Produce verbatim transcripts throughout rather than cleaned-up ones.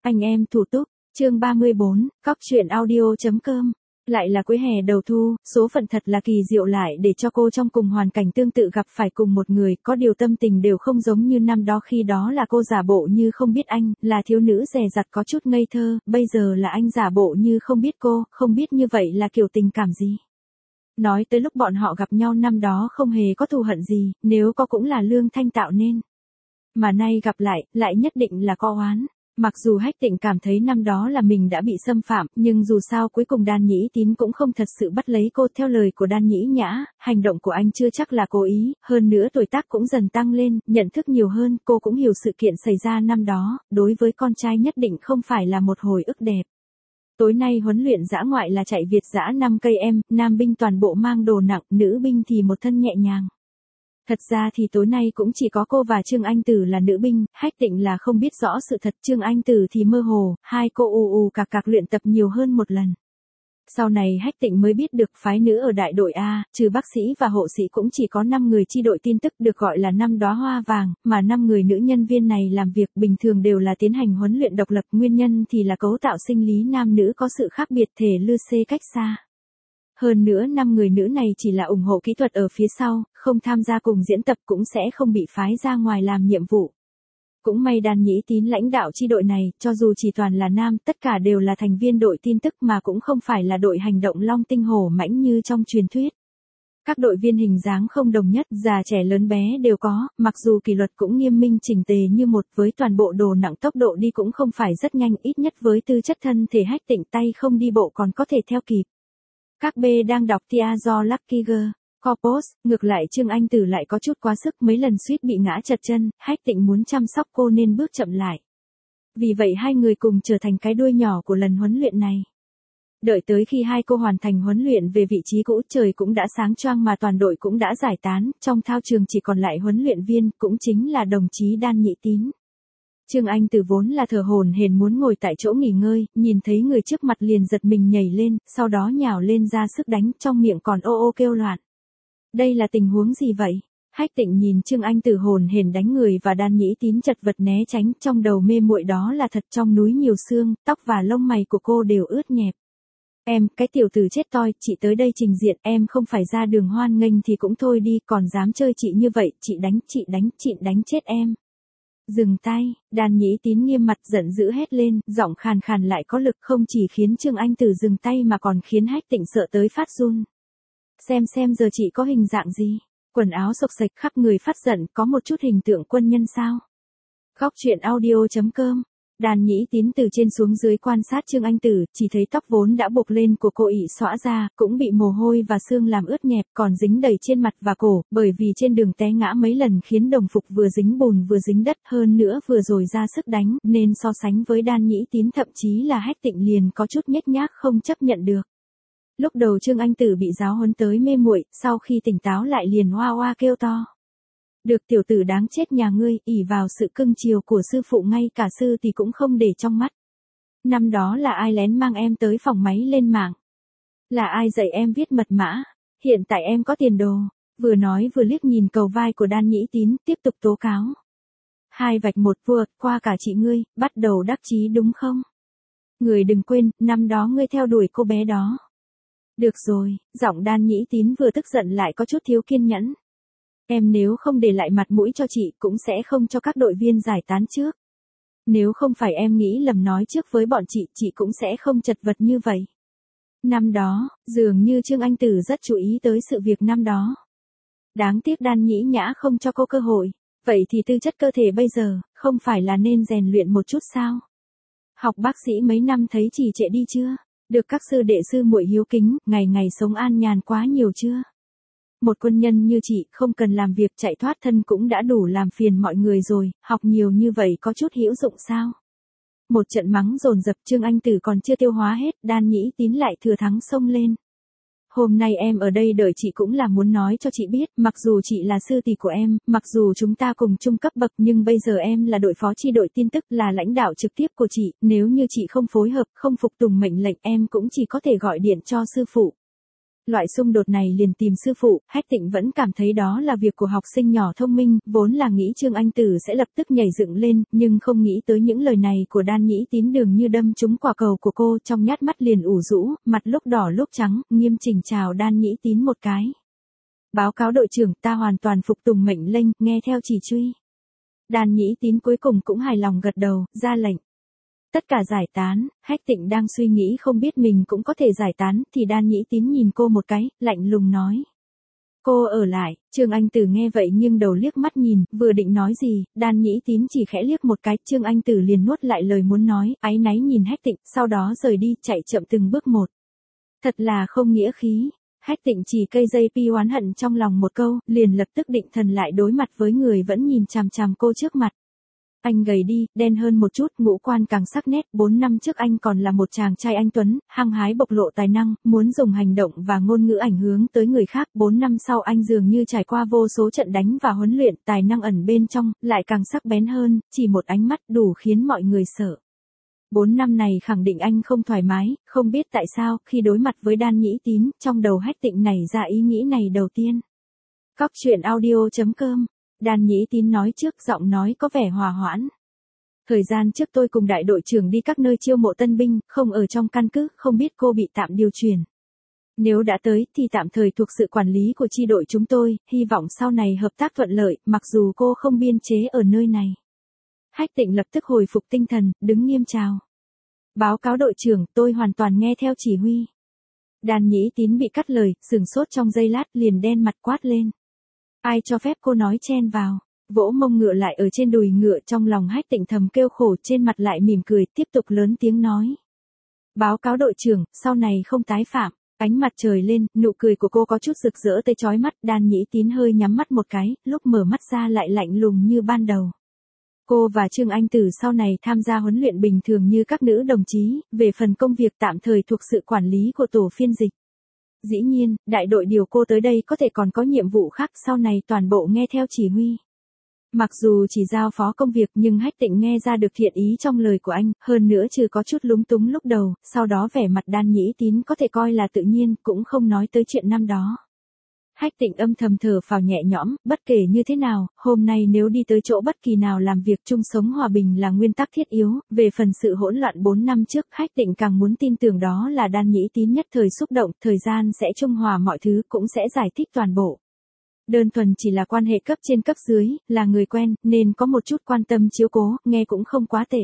Anh em thủ túc, chương ba mươi bốn, cóc truyện audio.com. Lại là cuối hè đầu thu, số phận thật là kỳ diệu lại để cho cô trong cùng hoàn cảnh tương tự gặp phải cùng một người, có điều tâm tình đều không giống như năm đó, khi đó là cô giả bộ như không biết anh, là thiếu nữ dè dặt có chút ngây thơ, bây giờ là anh giả bộ như không biết cô, không biết như vậy là kiểu tình cảm gì. Nói tới lúc bọn họ gặp nhau năm đó không hề có thù hận gì, nếu có cũng là Lương Thanh tạo nên. Mà nay gặp lại, lại nhất định là có oán. Mặc dù Hách Tịnh cảm thấy năm đó là mình đã bị xâm phạm, nhưng dù sao cuối cùng Đan Nhĩ Tín cũng không thật sự bắt lấy cô. Theo lời của Đan Nhĩ Nhã, hành động của anh chưa chắc là cố ý, hơn nữa tuổi tác cũng dần tăng lên, nhận thức nhiều hơn, cô cũng hiểu sự kiện xảy ra năm đó, đối với con trai nhất định không phải là một hồi ức đẹp. Tối nay huấn luyện dã ngoại là chạy Việt dã năm cây em, nam binh toàn bộ mang đồ nặng, nữ binh thì một thân nhẹ nhàng. Thật ra thì tối nay cũng chỉ có cô và Trương Anh Tử là nữ binh, Hách Tịnh là không biết rõ sự thật, Trương Anh Tử thì mơ hồ, hai cô ù ù cạc cạc luyện tập nhiều hơn một lần. Sau này Hách Tịnh mới biết được phái nữ ở đại đội A, trừ bác sĩ và hộ sĩ cũng chỉ có năm người chi đội tin tức được gọi là năm đóa hoa vàng, mà năm người nữ nhân viên này làm việc bình thường đều là tiến hành huấn luyện độc lập, nguyên nhân thì là cấu tạo sinh lý nam nữ có sự khác biệt, thể lư xê cách xa. Hơn nữa năm người nữ này chỉ là ủng hộ kỹ thuật ở phía sau, không tham gia cùng diễn tập cũng sẽ không bị phái ra ngoài làm nhiệm vụ. Cũng may Đan Nhĩ Tín lãnh đạo chi đội này, cho dù chỉ toàn là nam, tất cả đều là thành viên đội tin tức mà cũng không phải là đội hành động long tinh hổ mãnh như trong truyền thuyết. Các đội viên hình dáng không đồng nhất, già trẻ lớn bé đều có, mặc dù kỷ luật cũng nghiêm minh chỉnh tề như một, với toàn bộ đồ nặng tốc độ đi cũng không phải rất nhanh, ít nhất với tư chất thân thể Hách Tịnh tay không đi bộ còn có thể theo kịp. Các B đang đọc tia do Lucky Girl, Corpus, ngược lại Trương Anh Tử lại có chút quá sức, mấy lần suýt bị ngã trật chân, Hách Tịnh muốn chăm sóc cô nên bước chậm lại. Vì vậy hai người cùng trở thành cái đuôi nhỏ của lần huấn luyện này. Đợi tới khi hai cô hoàn thành huấn luyện về vị trí cũ, trời cũng đã sáng choang mà toàn đội cũng đã giải tán, trong thao trường chỉ còn lại huấn luyện viên, cũng chính là đồng chí Đan Nhĩ Tín. Trương Anh Tử vốn là thở hổn hển muốn ngồi tại chỗ nghỉ ngơi, nhìn thấy người trước mặt liền giật mình nhảy lên, sau đó nhào lên ra sức đánh, trong miệng còn ô ô kêu loạn. Đây là tình huống gì vậy? Hách Tịnh nhìn Trương Anh Tử hổn hển đánh người và Đan Nhĩ Tín chật vật né tránh, trong đầu mê muội đó là thật, trong núi nhiều xương, tóc và lông mày của cô đều ướt nhẹp. Em, cái tiểu tử chết toi, chị tới đây trình diện, em không phải ra đường hoan nghênh thì cũng thôi đi, còn dám chơi chị như vậy, chị đánh, chị đánh, chị đánh chết em. Dừng tay, Đan Nhĩ Tín nghiêm mặt giận dữ hét lên, giọng khàn khàn lại có lực, không chỉ khiến Trương Anh Tử dừng tay mà còn khiến Hách Tịnh sợ tới phát run. Xem xem giờ chị có hình dạng gì, quần áo xộc xệch khắp người phát giận, có một chút hình tượng quân nhân sao? Cóc truyện audio.com. Đan Nhĩ Tín từ trên xuống dưới quan sát Trương Anh Tử, chỉ thấy tóc vốn đã buộc lên của cô ị xõa ra, cũng bị mồ hôi và sương làm ướt nhẹp, còn dính đầy trên mặt và cổ, bởi vì trên đường té ngã mấy lần khiến đồng phục vừa dính bùn vừa dính đất, hơn nữa vừa rồi ra sức đánh, nên so sánh với Đan Nhĩ Tín thậm chí là Hách Tịnh liền có chút nhếch nhác không chấp nhận được. Lúc đầu Trương Anh Tử bị giáo huấn tới mê muội, sau khi tỉnh táo lại liền oa oa kêu to. Được tiểu tử đáng chết nhà ngươi, ỷ vào sự cưng chiều của sư phụ ngay cả sư thì cũng không để trong mắt. Năm đó là ai lén mang em tới phòng máy lên mạng? Là ai dạy em viết mật mã? Hiện tại em có tiền đồ. Vừa nói vừa liếc nhìn cầu vai của Đan Nhĩ Tín, tiếp tục tố cáo. Hai vạch một vượt qua cả chị ngươi, bắt đầu đắc chí đúng không? Người đừng quên, năm đó ngươi theo đuổi cô bé đó. Được rồi, giọng Đan Nhĩ Tín vừa tức giận lại có chút thiếu kiên nhẫn. Em nếu không để lại mặt mũi cho chị cũng sẽ không cho các đội viên giải tán trước. Nếu không phải em nghĩ lầm nói trước với bọn chị, chị cũng sẽ không chật vật như vậy. Năm đó, dường như Trương Anh Tử rất chú ý tới sự việc năm đó. Đáng tiếc Đan Nhĩ Nhã không cho cô cơ hội. Vậy thì tư chất cơ thể bây giờ, không phải là nên rèn luyện một chút sao? Học bác sĩ mấy năm thấy trì trệ đi chưa? Được các sư đệ sư muội hiếu kính, ngày ngày sống an nhàn quá nhiều chưa? Một quân nhân như chị không cần làm việc chạy thoát thân cũng đã đủ làm phiền mọi người rồi, học nhiều như vậy có chút hữu dụng sao? Một trận mắng dồn dập, Trương Anh Tử còn chưa tiêu hóa hết, Đan Nhĩ Tín lại thừa thắng xông lên. Hôm nay em ở đây đợi chị cũng là muốn nói cho chị biết, mặc dù chị là sư tỷ của em, mặc dù chúng ta cùng chung cấp bậc nhưng bây giờ em là đội phó chi đội tin tức, là lãnh đạo trực tiếp của chị, nếu như chị không phối hợp, không phục tùng mệnh lệnh em cũng chỉ có thể gọi điện cho sư phụ. Loại xung đột này liền tìm sư phụ, Hách Tịnh vẫn cảm thấy đó là việc của học sinh nhỏ thông minh, vốn là nghĩ Trương Anh Tử sẽ lập tức nhảy dựng lên, nhưng không nghĩ tới những lời này của Đan Nhĩ Tín dường như đâm trúng quả cầu của cô, trong nhát mắt liền ủ rũ, mặt lúc đỏ lúc trắng, nghiêm chỉnh chào Đan Nhĩ Tín một cái. Báo cáo đội trưởng, ta hoàn toàn phục tùng mệnh lệnh, nghe theo chỉ truy. Đan Nhĩ Tín cuối cùng cũng hài lòng gật đầu, ra lệnh. Tất cả giải tán, Hách Tịnh đang suy nghĩ không biết mình cũng có thể giải tán, thì Đan Nhĩ Tín nhìn cô một cái, lạnh lùng nói. Cô ở lại, Trương Anh Tử nghe vậy nhưng đầu liếc mắt nhìn, vừa định nói gì, Đan Nhĩ Tín chỉ khẽ liếc một cái, Trương Anh Tử liền nuốt lại lời muốn nói, áy náy nhìn Hách Tịnh, sau đó rời đi, chạy chậm từng bước một. Thật là không nghĩa khí. Hách Tịnh chỉ cây dây pi oán hận trong lòng một câu, liền lập tức định thần lại đối mặt với người vẫn nhìn chằm chằm cô trước mặt. Anh gầy đi, đen hơn một chút, ngũ quan càng sắc nét, bốn năm trước anh còn là một chàng trai anh tuấn, hăng hái bộc lộ tài năng, muốn dùng hành động và ngôn ngữ ảnh hưởng tới người khác, bốn năm sau anh dường như trải qua vô số trận đánh và huấn luyện, tài năng ẩn bên trong, lại càng sắc bén hơn, chỉ một ánh mắt đủ khiến mọi người sợ. Bốn năm này khẳng định anh không thoải mái, không biết tại sao, khi đối mặt với Đan Nhĩ Tín, trong đầu Hách Tịnh nảy ra ý nghĩ này đầu tiên. Cóc truyện audio chấm com. Đan Nhĩ Tín nói trước, giọng nói có vẻ hòa hoãn. Thời gian trước tôi cùng đại đội trưởng đi các nơi chiêu mộ tân binh, không ở trong căn cứ, không biết cô bị tạm điều chuyển. Nếu đã tới, thì tạm thời thuộc sự quản lý của chi đội chúng tôi, hy vọng sau này hợp tác thuận lợi, mặc dù cô không biên chế ở nơi này. Hách Tịnh lập tức hồi phục tinh thần, đứng nghiêm chào. Báo cáo đội trưởng, tôi hoàn toàn nghe theo chỉ huy. Đan Nhĩ Tín bị cắt lời, sửng sốt trong giây lát, liền đen mặt quát lên. Ai cho phép cô nói chen vào, vỗ mông ngựa lại ở trên đùi ngựa, trong lòng Hách Tịnh thầm kêu khổ, trên mặt lại mỉm cười, tiếp tục lớn tiếng nói. Báo cáo đội trưởng, sau này không tái phạm. Ánh mặt trời lên, nụ cười của cô có chút rực rỡ tới chói mắt, Đan Nhĩ Tín hơi nhắm mắt một cái, lúc mở mắt ra lại lạnh lùng như ban đầu. Cô và Trương Anh Tử sau này tham gia huấn luyện bình thường như các nữ đồng chí, về phần công việc tạm thời thuộc sự quản lý của tổ phiên dịch. Dĩ nhiên, đại đội điều cô tới đây có thể còn có nhiệm vụ khác, sau này toàn bộ nghe theo chỉ huy. Mặc dù chỉ giao phó công việc nhưng Hách Tịnh nghe ra được thiện ý trong lời của anh, hơn nữa trừ có chút lúng túng lúc đầu, sau đó vẻ mặt Đan Nhĩ Tín có thể coi là tự nhiên, cũng không nói tới chuyện năm đó. Hách Tịnh âm thầm thở phào nhẹ nhõm, bất kể như thế nào, hôm nay nếu đi tới chỗ bất kỳ nào làm việc chung sống hòa bình là nguyên tắc thiết yếu, về phần sự hỗn loạn bốn năm trước, Hách Tịnh càng muốn tin tưởng đó là Đan Nhĩ Tín nhất thời xúc động, thời gian sẽ trung hòa mọi thứ, cũng sẽ giải thích toàn bộ. Đơn thuần chỉ là quan hệ cấp trên cấp dưới, là người quen, nên có một chút quan tâm chiếu cố, nghe cũng không quá tệ.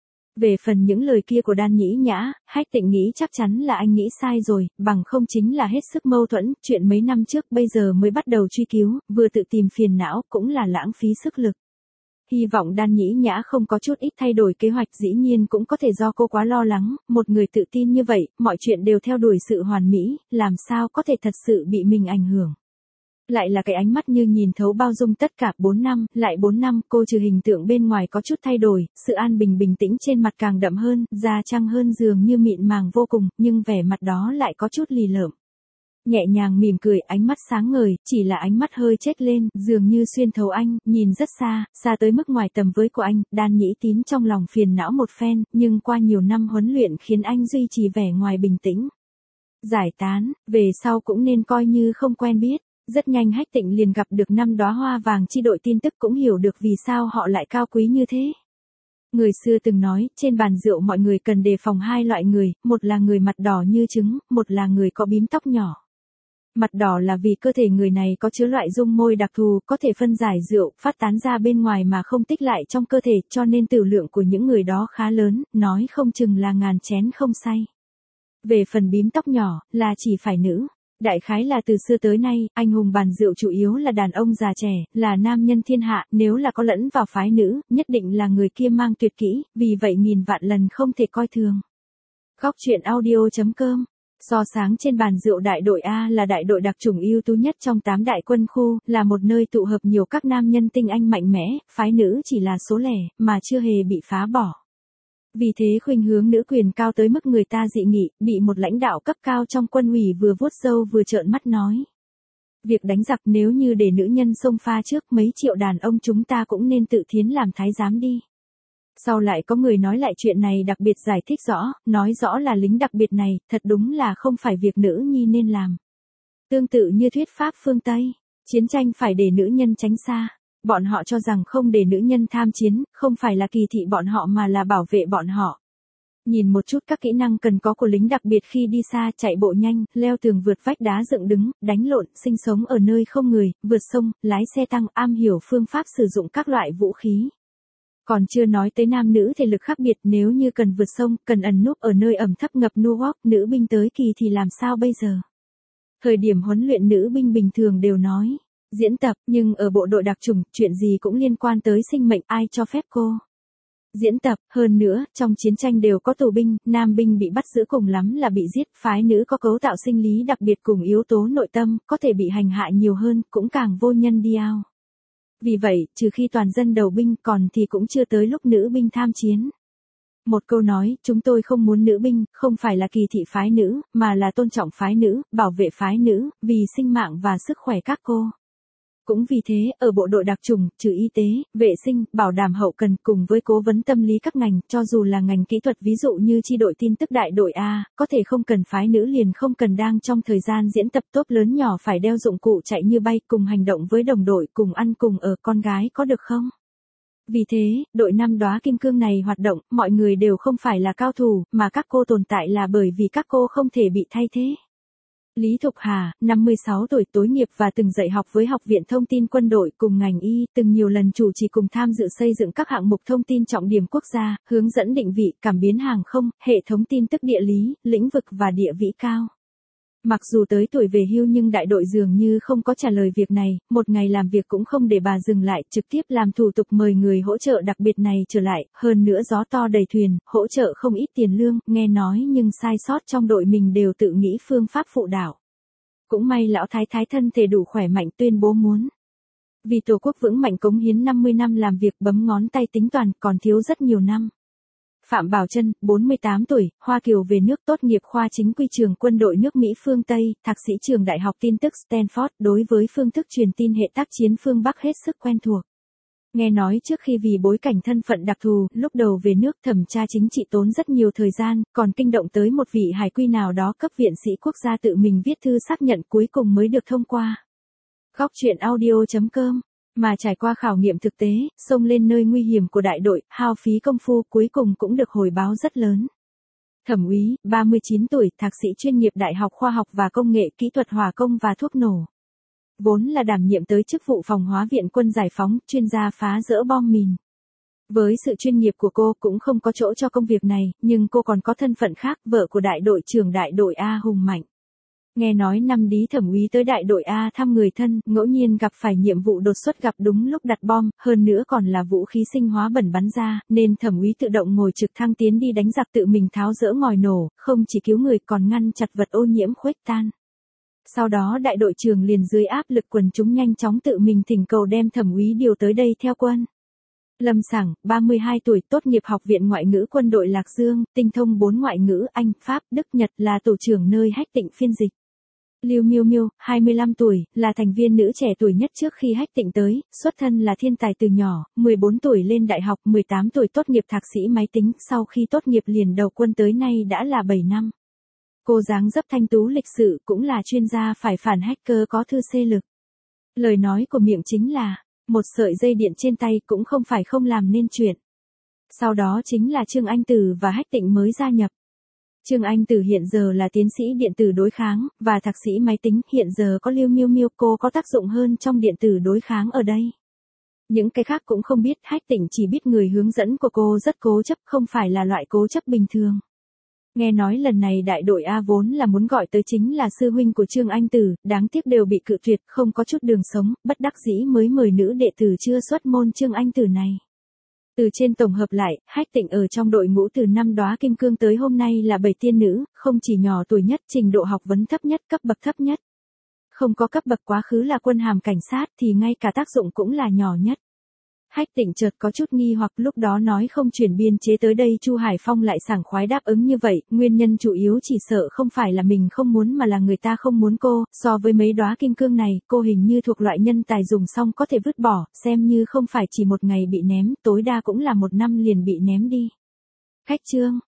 Về phần những lời kia của Đan Nhĩ Nhã, Hách Tịnh nghĩ chắc chắn là anh nghĩ sai rồi, bằng không chính là hết sức mâu thuẫn, chuyện mấy năm trước bây giờ mới bắt đầu truy cứu, vừa tự tìm phiền não, cũng là lãng phí sức lực. Hy vọng Đan Nhĩ Nhã không có chút ít thay đổi kế hoạch, dĩ nhiên cũng có thể do cô quá lo lắng, một người tự tin như vậy, mọi chuyện đều theo đuổi sự hoàn mỹ, làm sao có thể thật sự bị mình ảnh hưởng. Lại là cái ánh mắt như nhìn thấu bao dung tất cả, bốn năm, lại bốn năm, cô trừ hình tượng bên ngoài có chút thay đổi, sự an bình bình tĩnh trên mặt càng đậm hơn, da trăng hơn dường như mịn màng vô cùng, nhưng vẻ mặt đó lại có chút lì lợm. Nhẹ nhàng mỉm cười, ánh mắt sáng ngời, chỉ là ánh mắt hơi chết lên, dường như xuyên thấu anh, nhìn rất xa, xa tới mức ngoài tầm với của anh, Đan Nhĩ Tín trong lòng phiền não một phen, nhưng qua nhiều năm huấn luyện khiến anh duy trì vẻ ngoài bình tĩnh. Giải tán, về sau cũng nên coi như không quen biết. Rất nhanh Hách Tịnh liền gặp được năm đóa hoa vàng chi đội tin tức, cũng hiểu được vì sao họ lại cao quý như thế. Người xưa từng nói, trên bàn rượu mọi người cần đề phòng hai loại người, một là người mặt đỏ như trứng, một là người có bím tóc nhỏ. Mặt đỏ là vì cơ thể người này có chứa loại dung môi đặc thù, có thể phân giải rượu, phát tán ra bên ngoài mà không tích lại trong cơ thể, cho nên tử lượng của những người đó khá lớn, nói không chừng là ngàn chén không say. Về phần bím tóc nhỏ, là chỉ phải nữ. Đại khái là từ xưa tới nay, anh hùng bàn rượu chủ yếu là đàn ông già trẻ, là nam nhân thiên hạ, nếu là có lẫn vào phái nữ, nhất định là người kia mang tuyệt kỹ, vì vậy nghìn vạn lần không thể coi thường. Góc truyện audio chấm com. So sáng trên bàn rượu đại đội A là đại đội đặc chủng ưu tú nhất trong tám đại quân khu, là một nơi tụ hợp nhiều các nam nhân tinh anh mạnh mẽ, phái nữ chỉ là số lẻ, mà chưa hề bị phá bỏ. Vì thế khuynh hướng nữ quyền cao tới mức người ta dị nghị, bị một lãnh đạo cấp cao trong quân ủy vừa vuốt râu vừa trợn mắt nói. Việc đánh giặc nếu như để nữ nhân xông pha trước, mấy triệu đàn ông chúng ta cũng nên tự thiến làm thái giám đi. Sau lại có người nói lại chuyện này đặc biệt giải thích rõ, nói rõ là lính đặc biệt này, thật đúng là không phải việc nữ nhi nên làm. Tương tự như thuyết pháp phương Tây, chiến tranh phải để nữ nhân tránh xa. Bọn họ cho rằng không để nữ nhân tham chiến, không phải là kỳ thị bọn họ mà là bảo vệ bọn họ. Nhìn một chút các kỹ năng cần có của lính đặc biệt khi đi xa, chạy bộ nhanh, leo tường vượt vách đá dựng đứng, đánh lộn, sinh sống ở nơi không người, vượt sông, lái xe tăng, am hiểu phương pháp sử dụng các loại vũ khí. Còn chưa nói tới nam nữ thể lực khác biệt, nếu như cần vượt sông, cần ẩn núp ở nơi ẩm thấp ngập Newark, nữ binh tới kỳ thì làm sao bây giờ? Thời điểm huấn luyện nữ binh bình thường đều nói, diễn tập, nhưng ở bộ đội đặc chủng, chuyện gì cũng liên quan tới sinh mệnh, ai cho phép cô diễn tập, hơn nữa, trong chiến tranh đều có tù binh, nam binh bị bắt giữ cùng lắm là bị giết, phái nữ có cấu tạo sinh lý đặc biệt cùng yếu tố nội tâm, có thể bị hành hạ nhiều hơn, cũng càng vô nhân đi ao. Vì vậy, trừ khi toàn dân đầu binh còn thì cũng chưa tới lúc nữ binh tham chiến. Một câu nói, chúng tôi không muốn nữ binh, không phải là kỳ thị phái nữ, mà là tôn trọng phái nữ, bảo vệ phái nữ, vì sinh mạng và sức khỏe các cô. Cũng vì thế, ở bộ đội đặc chủng, trừ y tế, vệ sinh, bảo đảm hậu cần cùng với cố vấn tâm lý các ngành, cho dù là ngành kỹ thuật ví dụ như chi đội tin tức đại đội A, có thể không cần phái nữ liền không cần đang trong thời gian diễn tập tốt lớn nhỏ phải đeo dụng cụ chạy như bay cùng hành động với đồng đội cùng ăn cùng ở con gái có được không? Vì thế, đội năm đóa kim cương này hoạt động, mọi người đều không phải là cao thủ, mà các cô tồn tại là bởi vì các cô không thể bị thay thế. Lý Thục Hà, năm mươi sáu tuổi, tối nghiệp và từng dạy học với Học viện Thông tin Quân đội cùng ngành y, từng nhiều lần chủ trì cùng tham dự xây dựng các hạng mục thông tin trọng điểm quốc gia, hướng dẫn định vị, cảm biến hàng không, hệ thống tin tức địa lý, lĩnh vực và địa vĩ cao. Mặc dù tới tuổi về hưu nhưng đại đội dường như không có trả lời việc này, một ngày làm việc cũng không để bà dừng lại, trực tiếp làm thủ tục mời người hỗ trợ đặc biệt này trở lại, hơn nữa gió to đầy thuyền, hỗ trợ không ít tiền lương, nghe nói nhưng sai sót trong đội mình đều tự nghĩ phương pháp phụ đạo. Cũng may lão thái thái thân thể đủ khỏe mạnh tuyên bố muốn vì Tổ quốc vững mạnh cống hiến năm mươi năm làm việc bấm ngón tay tính toàn, còn thiếu rất nhiều năm. Phạm Bảo Trân, bốn mươi tám tuổi, Hoa Kiều về nước, tốt nghiệp khoa chính quy trường quân đội nước Mỹ phương Tây, thạc sĩ trường Đại học tin tức Stanford, đối với phương thức truyền tin hệ tác chiến phương Bắc hết sức quen thuộc. Nghe nói trước khi vì bối cảnh thân phận đặc thù, lúc đầu về nước thẩm tra chính trị tốn rất nhiều thời gian, còn kinh động tới một vị hải quy nào đó cấp viện sĩ quốc gia tự mình viết thư xác nhận cuối cùng mới được thông qua. Góc truyện audio chấm com Mà trải qua khảo nghiệm thực tế, xông lên nơi nguy hiểm của đại đội, hao phí công phu cuối cùng cũng được hồi báo rất lớn. Thẩm úy, ba mươi chín tuổi, thạc sĩ chuyên nghiệp Đại học Khoa học và Công nghệ Kỹ thuật Hỏa công và Thuốc nổ. Vốn là đảm nhiệm tới chức vụ phòng hóa viện quân giải phóng, chuyên gia phá dỡ bom mìn. Với sự chuyên nghiệp của cô cũng không có chỗ cho công việc này, nhưng cô còn có thân phận khác, vợ của đại đội trưởng đại đội A hùng mạnh. Nghe nói năm Lý Thẩm úy tới đại đội A thăm người thân, ngẫu nhiên gặp phải nhiệm vụ đột xuất gặp đúng lúc đặt bom, hơn nữa còn là vũ khí sinh hóa bẩn bắn ra, nên Thẩm úy tự động ngồi trực thăng tiến đi đánh giặc tự mình tháo dỡ ngòi nổ, không chỉ cứu người còn ngăn chặt vật ô nhiễm khuếch tan. Sau đó đại đội trưởng liền dưới áp lực quần chúng nhanh chóng tự mình thỉnh cầu đem Thẩm úy điều tới đây theo quân. Lâm Sảng, ba mươi hai tuổi, tốt nghiệp Học viện Ngoại ngữ Quân đội Lạc Dương, tinh thông bốn ngoại ngữ Anh, Pháp, Đức, Nhật, là tổ trưởng nơi Hách Tịnh phiên dịch. Lưu Miêu Miêu, hai mươi lăm tuổi, là thành viên nữ trẻ tuổi nhất trước khi Hách Tịnh tới, xuất thân là thiên tài từ nhỏ, mười bốn tuổi lên đại học, mười tám tuổi tốt nghiệp thạc sĩ máy tính, sau khi tốt nghiệp liền đầu quân tới nay đã là bảy năm. Cô dáng dấp thanh tú lịch sự, cũng là chuyên gia phải phản hacker có thư xê lực. Lời nói của miệng chính là, một sợi dây điện trên tay cũng không phải không làm nên chuyện. Sau đó chính là Trương Anh Tử và Hách Tịnh mới gia nhập. Trương Anh Tử hiện giờ là tiến sĩ điện tử đối kháng, và thạc sĩ máy tính, hiện giờ có Lưu Miêu Miêu, cô có tác dụng hơn trong điện tử đối kháng ở đây. Những cái khác cũng không biết, Hách Tịnh chỉ biết người hướng dẫn của cô rất cố chấp, không phải là loại cố chấp bình thường. Nghe nói lần này đại đội A vốn là muốn gọi tới chính là sư huynh của Trương Anh Tử, đáng tiếc đều bị cự tuyệt, không có chút đường sống, bất đắc dĩ mới mời nữ đệ tử chưa xuất môn Trương Anh Tử này. Từ trên tổng hợp lại, Hách Tịnh ở trong đội ngũ từ năm đóa kim cương tới hôm nay là bảy tiên nữ, không chỉ nhỏ tuổi nhất, trình độ học vấn thấp nhất, cấp bậc thấp nhất. Không có cấp bậc quá khứ là quân hàm cảnh sát thì ngay cả tác dụng cũng là nhỏ nhất. Hách Tịnh chợt có chút nghi hoặc, lúc đó nói không chuyển biên chế tới đây Chu Hải Phong lại sảng khoái đáp ứng như vậy, nguyên nhân chủ yếu chỉ sợ không phải là mình không muốn mà là người ta không muốn cô, so với mấy đóa kim cương này, cô hình như thuộc loại nhân tài dùng xong có thể vứt bỏ, xem như không phải chỉ một ngày bị ném, tối đa cũng là một năm liền bị ném đi. Khách Trương,